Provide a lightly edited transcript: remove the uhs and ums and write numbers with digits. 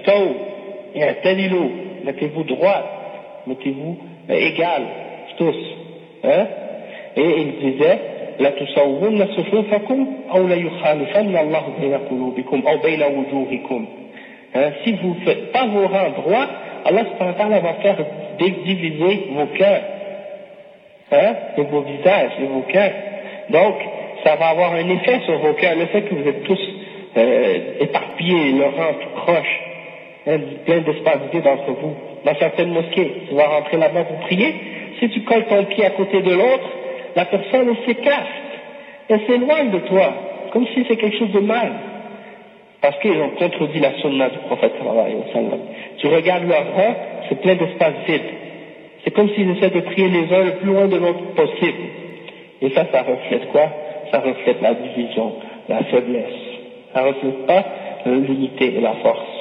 istaw, i'tadilu, mettez-vous droit, mettez-vous égal, tous. Hein? Et il disait, la tusawwunna sufufakum, ou la yukhalifanna Allah bayna qulubikum, ou bayna wujuhikum. Si vous ne faites pas vos rangs droits, Allah subhanahu wa ta'ala va faire diviser vos cœurs, et vos visages et vos cœurs. Donc, ça va avoir un effet sur vos cœurs, le fait que vous êtes tous éparpillés, le rang tout croche, plein d'espace vide entre vous. Dans certaines mosquées, tu vas rentrer là-bas pour prier, si tu colles ton pied à côté de l'autre, la personne s'écarte, elle s'éloigne de toi, comme si c'est quelque chose de mal. Parce qu'ils ont contredit la sunna du prophète sallallahu alayhi wa sallam. Tu regardes leur rang, c'est plein d'espace vide. C'est comme s'ils essaient de prier les uns le plus loin de l'autre possible. Et ça reflète quoi? Ça reflète la division, la faiblesse. Ça reflète pas l'unité et la force.